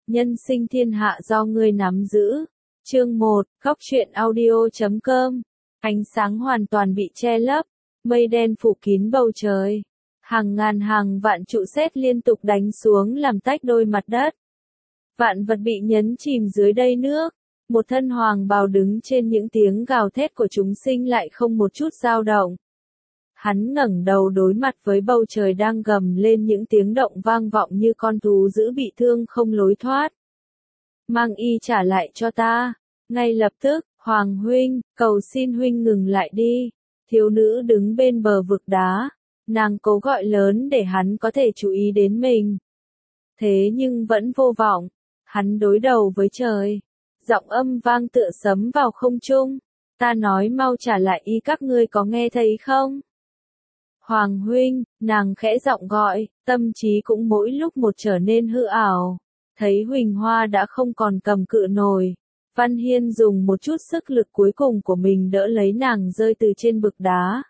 nhân sinh thiên hạ do ngươi nắm giữ. Chương 1, Góc truyện audio.com. Ánh sáng hoàn toàn bị che lấp, mây đen phủ kín bầu trời. Hàng ngàn hàng vạn trụ sét liên tục đánh xuống làm tách đôi mặt đất. Vạn vật bị nhấn chìm dưới đầy nước. Một thân hoàng bào đứng trên những tiếng gào thét của chúng sinh lại không một chút dao động. Hắn ngẩng đầu đối mặt với bầu trời đang gầm lên những tiếng động vang vọng như con thú dữ bị thương không lối thoát. Mang y trả lại cho ta. Ngay lập tức, Hoàng huynh, cầu xin huynh ngừng lại đi. Thiếu nữ đứng bên bờ vực đá. Nàng cố gọi lớn để hắn có thể chú ý đến mình. Thế nhưng vẫn vô vọng. Hắn đối đầu với trời. Giọng âm vang tựa sấm vào không trung. Ta nói mau trả lại y, các ngươi có nghe thấy không? Hoàng huynh, nàng khẽ giọng gọi, tâm trí cũng mỗi lúc một trở nên hư ảo. Thấy Huỳnh Hoa đã không còn cầm cự nổi. Văn Hiên dùng một chút sức lực cuối cùng của mình đỡ lấy nàng rơi từ trên bực đá.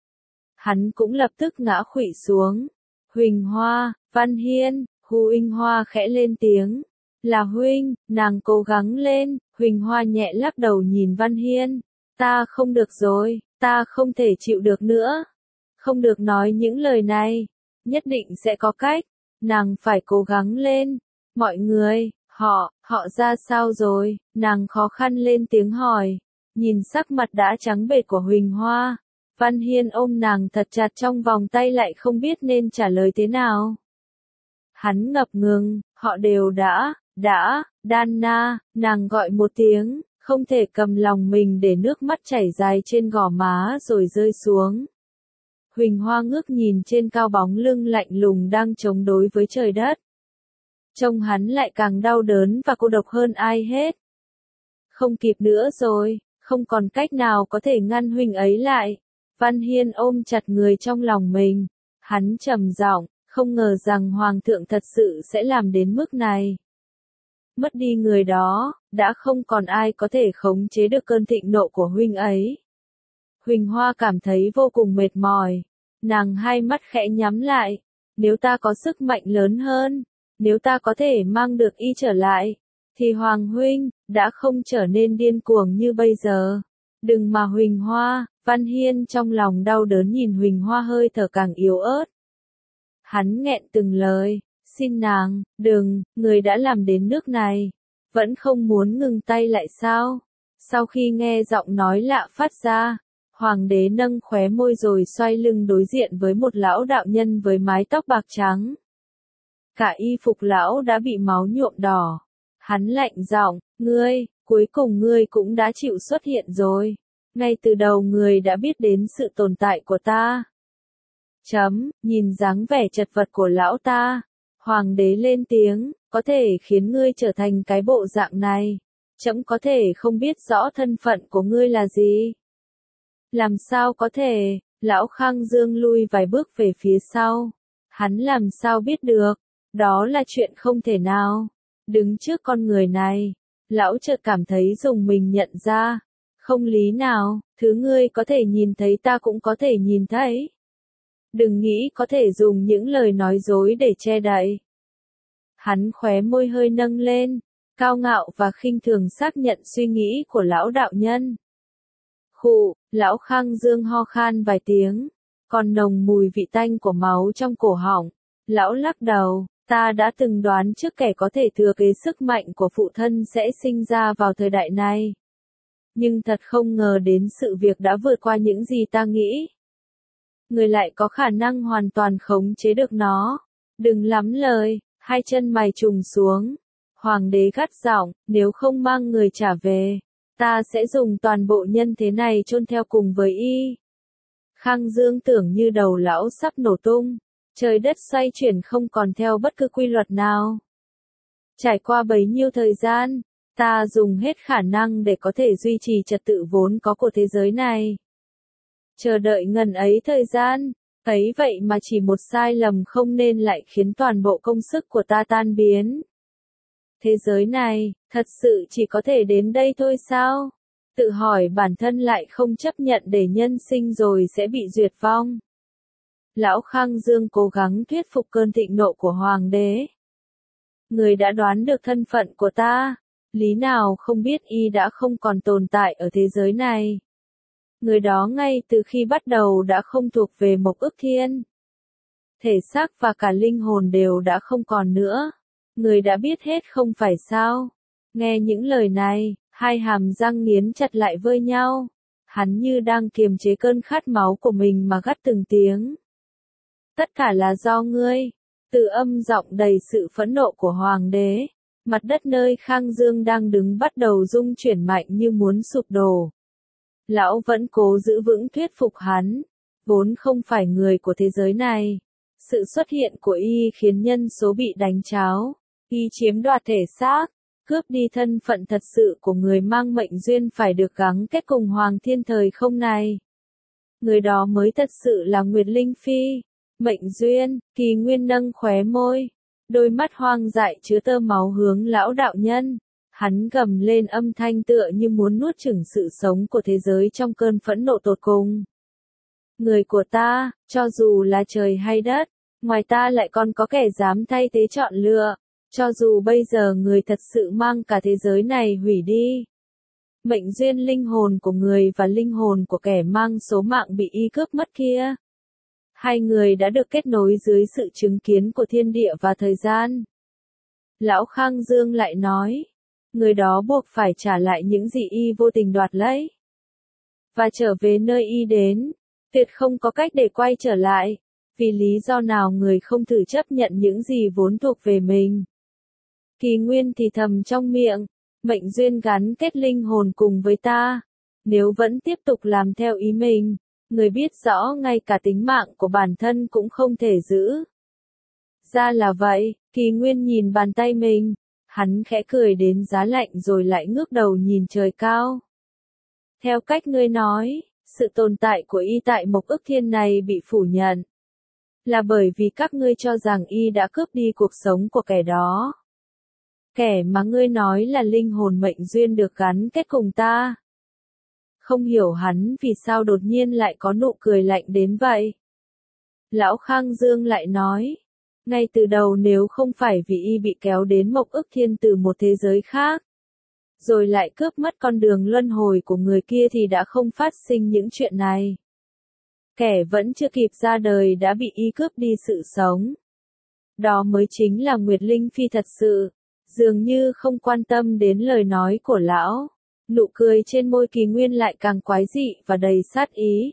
Hắn cũng lập tức ngã khuỵu xuống. Huỳnh Hoa, Văn Hiên, Huỳnh Hoa khẽ lên tiếng. Là huynh, nàng cố gắng lên. Huỳnh Hoa nhẹ lắc đầu nhìn Văn Hiên. Ta không được rồi, ta không thể chịu được nữa. Không được nói những lời này. Nhất định sẽ có cách. Nàng phải cố gắng lên. Mọi người, họ ra sao rồi? Nàng khó khăn lên tiếng hỏi. Nhìn sắc mặt đã trắng bệch của Huỳnh Hoa. Văn Hiên ôm nàng thật chặt trong vòng tay lại không biết nên trả lời thế nào. Hắn ngập ngừng, họ đều đã, Đan-na, nàng gọi một tiếng, không thể cầm lòng mình để nước mắt chảy dài trên gò má rồi rơi xuống. Huỳnh Hoa ngước nhìn trên cao bóng lưng lạnh lùng đang chống đối với trời đất. Trông hắn lại càng đau đớn và cô độc hơn ai hết. Không kịp nữa rồi, không còn cách nào có thể ngăn huynh ấy lại. Văn Hiên ôm chặt người trong lòng mình. Hắn trầm giọng, không ngờ rằng Hoàng thượng thật sự sẽ làm đến mức này. Mất đi người đó, đã không còn ai có thể khống chế được cơn thịnh nộ của huynh ấy. Huỳnh Hoa cảm thấy vô cùng mệt mỏi. Nàng hai mắt khẽ nhắm lại. Nếu ta có sức mạnh lớn hơn, nếu ta có thể mang được y trở lại, thì Hoàng huynh đã không trở nên điên cuồng như bây giờ. Đừng mà Huỳnh Hoa, Văn Hiên trong lòng đau đớn nhìn Huỳnh Hoa hơi thở càng yếu ớt. Hắn nghẹn từng lời, xin nàng, đừng, người đã làm đến nước này, vẫn không muốn ngừng tay lại sao? Sau khi nghe giọng nói lạ phát ra, Hoàng đế nâng khóe môi rồi xoay lưng đối diện với một lão đạo nhân với mái tóc bạc trắng. Cả y phục lão đã bị máu nhuộm đỏ. Hắn lạnh giọng, ngươi, cuối cùng ngươi cũng đã chịu xuất hiện rồi. Ngay từ đầu ngươi đã biết đến sự tồn tại của ta. Nhìn dáng vẻ chật vật của lão ta. Hoàng đế lên tiếng, có thể khiến ngươi trở thành cái bộ dạng này. Trẫm có thể không biết rõ thân phận của ngươi là gì. Làm sao có thể, lão Khang Dương lui vài bước về phía sau. Hắn làm sao biết được, đó là chuyện không thể nào. Đứng trước con người này, lão chợt cảm thấy dùng mình nhận ra. Không lý nào, thứ ngươi có thể nhìn thấy ta cũng có thể nhìn thấy. Đừng nghĩ có thể dùng những lời nói dối để che đậy. Hắn khóe môi hơi nâng lên, cao ngạo và khinh thường xác nhận suy nghĩ của lão đạo nhân. Khụ, lão Khang Dương ho khan vài tiếng, còn nồng mùi vị tanh của máu trong cổ họng. Lão lắc đầu, ta đã từng đoán trước kẻ có thể thừa kế sức mạnh của phụ thân sẽ sinh ra vào thời đại này. Nhưng thật không ngờ đến sự việc đã vượt qua những gì ta nghĩ. Người lại có khả năng hoàn toàn khống chế được nó. Đừng lắm lời, hai chân mày trùng xuống. Hoàng đế gắt giọng, nếu không mang người trả về, ta sẽ dùng toàn bộ nhân thế này chôn theo cùng với y. Khang Dương tưởng như đầu lão sắp nổ tung. Trời đất xoay chuyển không còn theo bất cứ quy luật nào. Trải qua bấy nhiêu thời gian, ta dùng hết khả năng để có thể duy trì trật tự vốn có của thế giới này. Chờ đợi ngần ấy thời gian, ấy vậy mà chỉ một sai lầm không nên lại khiến toàn bộ công sức của ta tan biến. Thế giới này, thật sự chỉ có thể đến đây thôi sao? Tự hỏi bản thân lại không chấp nhận để nhân sinh rồi sẽ bị diệt vong. Lão Khang Dương cố gắng thuyết phục cơn thịnh nộ của Hoàng đế. Người đã đoán được thân phận của ta. Lý nào không biết y đã không còn tồn tại ở thế giới này. Người đó ngay từ khi bắt đầu đã không thuộc về Mộc Ức Thiên. Thể xác và cả linh hồn đều đã không còn nữa. Người đã biết hết không phải sao? Nghe những lời này, hai hàm răng nghiến chặt lại với nhau. Hắn như đang kiềm chế cơn khát máu của mình mà gắt từng tiếng. Tất cả là do ngươi. Từ âm giọng đầy sự phẫn nộ của hoàng đế, mặt đất nơi Khang Dương đang đứng bắt đầu rung chuyển mạnh như muốn sụp đổ. Lão vẫn cố giữ vững thuyết phục hắn, vốn không phải người của thế giới này. Sự xuất hiện của y khiến nhân số bị đánh tráo, y chiếm đoạt thể xác, cướp đi thân phận thật sự của người mang mệnh duyên phải được gắn kết cùng Hoàng Thiên thời không này. Người đó mới thật sự là Nguyệt Linh Phi. Mệnh duyên, Kỳ Nguyên nâng khóe môi, đôi mắt hoang dại chứa tơ máu hướng lão đạo nhân. Hắn gầm lên âm thanh tựa như muốn nuốt chửng sự sống của thế giới trong cơn phẫn nộ tột cùng. Người của ta, cho dù là trời hay đất, ngoài ta lại còn có kẻ dám thay thế chọn lựa, cho dù bây giờ người thật sự mang cả thế giới này hủy đi. Mệnh duyên linh hồn của người và linh hồn của kẻ mang số mạng bị y cướp mất kia. Hai người đã được kết nối dưới sự chứng kiến của thiên địa và thời gian. Lão Khang Dương lại nói, người đó buộc phải trả lại những gì y vô tình đoạt lấy. Và trở về nơi y đến, tuyệt không có cách để quay trở lại, vì lý do nào người không thử chấp nhận những gì vốn thuộc về mình. Kỳ Nguyên thì thầm trong miệng, mệnh duyên gắn kết linh hồn cùng với ta. Nếu vẫn tiếp tục làm theo ý mình, người biết rõ ngay cả tính mạng của bản thân cũng không thể giữ. Ra là vậy, Kỳ Nguyên nhìn bàn tay mình, hắn khẽ cười đến giá lạnh rồi lại ngước đầu nhìn trời cao. Theo cách ngươi nói, sự tồn tại của y tại Mộc Ức Thiên này bị phủ nhận. Là bởi vì các ngươi cho rằng y đã cướp đi cuộc sống của kẻ đó. Kẻ mà ngươi nói là linh hồn mệnh duyên được gắn kết cùng ta. Không hiểu hắn vì sao đột nhiên lại có nụ cười lạnh đến vậy. Lão Khang Dương lại nói, ngay từ đầu nếu không phải vì y bị kéo đến Mộc Ức Thiên từ một thế giới khác, rồi lại cướp mất con đường luân hồi của người kia thì đã không phát sinh những chuyện này. Kẻ vẫn chưa kịp ra đời đã bị y cướp đi sự sống. Đó mới chính là Nguyệt Linh Phi thật sự, dường như không quan tâm đến lời nói của lão. Nụ cười trên môi Kỳ Nguyên lại càng quái dị và đầy sát ý.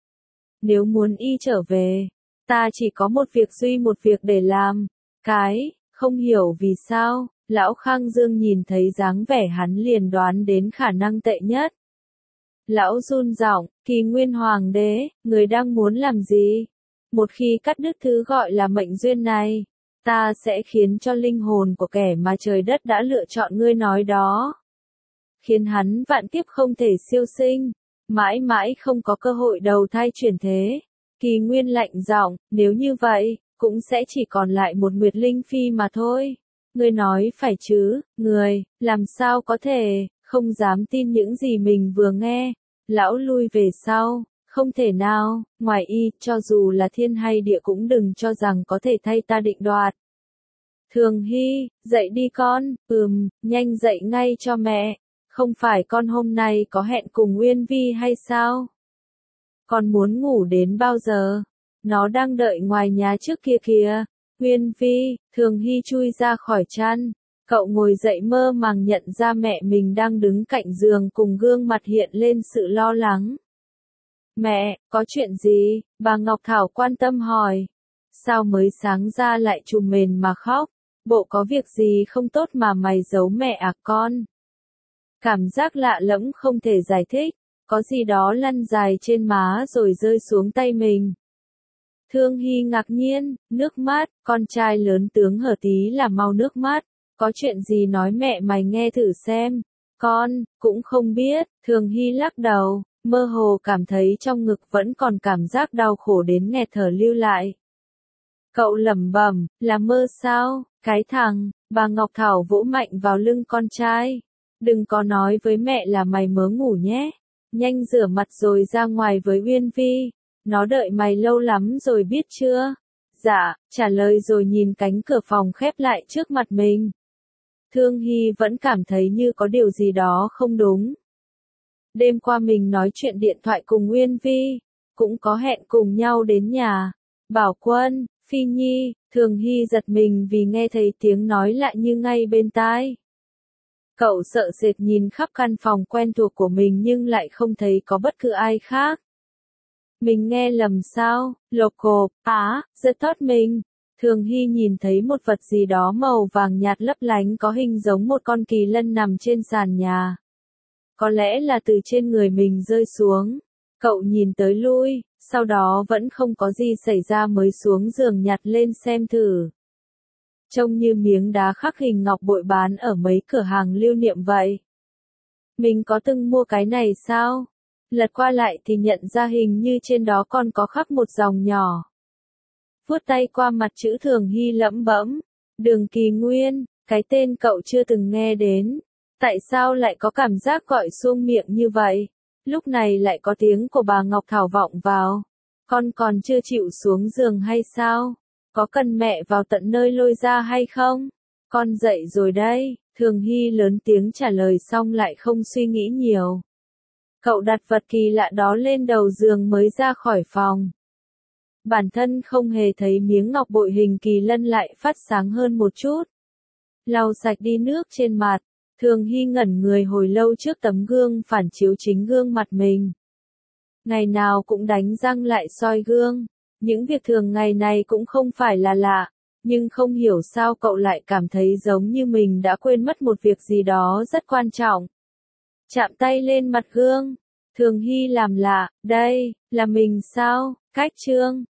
Nếu muốn y trở về, ta chỉ có một việc để làm. Không hiểu vì sao, lão Khang Dương nhìn thấy dáng vẻ hắn liền đoán đến khả năng tệ nhất. Lão run giọng, Kỳ Nguyên Hoàng đế, người đang muốn làm gì? Một khi cắt đứt thứ gọi là mệnh duyên này, ta sẽ khiến cho linh hồn của kẻ mà trời đất đã lựa chọn ngươi nói đó. Khiến hắn vạn kiếp không thể siêu sinh, mãi mãi không có cơ hội đầu thai chuyển thế. Kỳ Nguyên lạnh giọng, nếu như vậy, cũng sẽ chỉ còn lại một Nguyệt Linh Phi mà thôi. Ngươi nói phải chứ, người, làm sao có thể, không dám tin những gì mình vừa nghe. Lão lui về sau, không thể nào, ngoài y, cho dù là thiên hay địa cũng đừng cho rằng có thể thay ta định đoạt. Thường Hy, dậy đi con, nhanh dậy ngay cho mẹ. Không phải con hôm nay có hẹn cùng Uyên Vi hay sao? Con muốn ngủ đến bao giờ? Nó đang đợi ngoài nhà trước kia kìa. Uyên Vi, Thường Hy chui ra khỏi chăn. Cậu ngồi dậy mơ màng nhận ra mẹ mình đang đứng cạnh giường cùng gương mặt hiện lên sự lo lắng. Mẹ, có chuyện gì? Bà Ngọc Thảo quan tâm hỏi. Sao mới sáng ra lại trùm mền mà khóc? Bộ có việc gì không tốt mà mày giấu mẹ à con? Cảm giác lạ lẫm không thể giải thích, có gì đó lăn dài trên má rồi rơi xuống tay mình. Thương Hy ngạc nhiên, nước mắt, con trai lớn tướng Hở Tí là mau nước mắt, có chuyện gì nói mẹ mày nghe thử xem. Con, cũng không biết, Thường Hy lắc đầu, mơ hồ cảm thấy trong ngực vẫn còn cảm giác đau khổ đến nghẹt thở lưu lại. Cậu lẩm bẩm, là mơ sao, cái thằng, bà Ngọc Thảo vỗ mạnh vào lưng con trai. Đừng có nói với mẹ là mày mớ ngủ nhé. Nhanh rửa mặt rồi ra ngoài với Uyên Vi. Nó đợi mày lâu lắm rồi biết chưa? Dạ, trả lời rồi nhìn cánh cửa phòng khép lại trước mặt mình. Thương Hy vẫn cảm thấy như có điều gì đó không đúng. Đêm qua mình nói chuyện điện thoại cùng Nguyên Vi, cũng có hẹn cùng nhau đến nhà. Bảo Quân, Phi Nhi, Thường Hy giật mình vì nghe thấy tiếng nói lại như ngay bên tai. Cậu sợ sệt nhìn khắp căn phòng quen thuộc của mình nhưng lại không thấy có bất cứ ai khác. Mình nghe lầm sao? Lộp cộp, rất tốt mình. Thường Hy nhìn thấy một vật gì đó màu vàng nhạt lấp lánh có hình giống một con kỳ lân nằm trên sàn nhà. Có lẽ là từ trên người mình rơi xuống. Cậu nhìn tới lui, sau đó vẫn không có gì xảy ra mới xuống giường nhặt lên xem thử. Trông như miếng đá khắc hình ngọc bội bán ở mấy cửa hàng lưu niệm vậy. Mình có từng mua cái này sao? Lật qua lại thì nhận ra hình như trên đó còn có khắc một dòng nhỏ. Vuốt tay qua mặt chữ Thường Hy lẩm bẩm. Đường Kỳ Nguyên, cái tên cậu chưa từng nghe đến. Tại sao lại có cảm giác gọi suông miệng như vậy? Lúc này lại có tiếng của bà Ngọc Thảo vọng vào. Con còn chưa chịu xuống giường hay sao? Có cần mẹ vào tận nơi lôi ra hay không? Con dậy rồi đây. Thường Hy lớn tiếng trả lời xong lại không suy nghĩ nhiều. Cậu đặt vật kỳ lạ đó lên đầu giường mới ra khỏi phòng. Bản thân không hề thấy miếng ngọc bội hình kỳ lân lại phát sáng hơn một chút. Lau sạch đi nước trên mặt, Thường Hy ngẩn người hồi lâu trước tấm gương phản chiếu chính gương mặt mình. Ngày nào cũng đánh răng lại soi gương, những việc thường ngày này cũng không phải là lạ, nhưng không hiểu sao cậu lại cảm thấy giống như mình đã quên mất một việc gì đó rất quan trọng. Chạm tay lên mặt gương, Thường Hy làm lạ, đây, là mình sao? Cách chương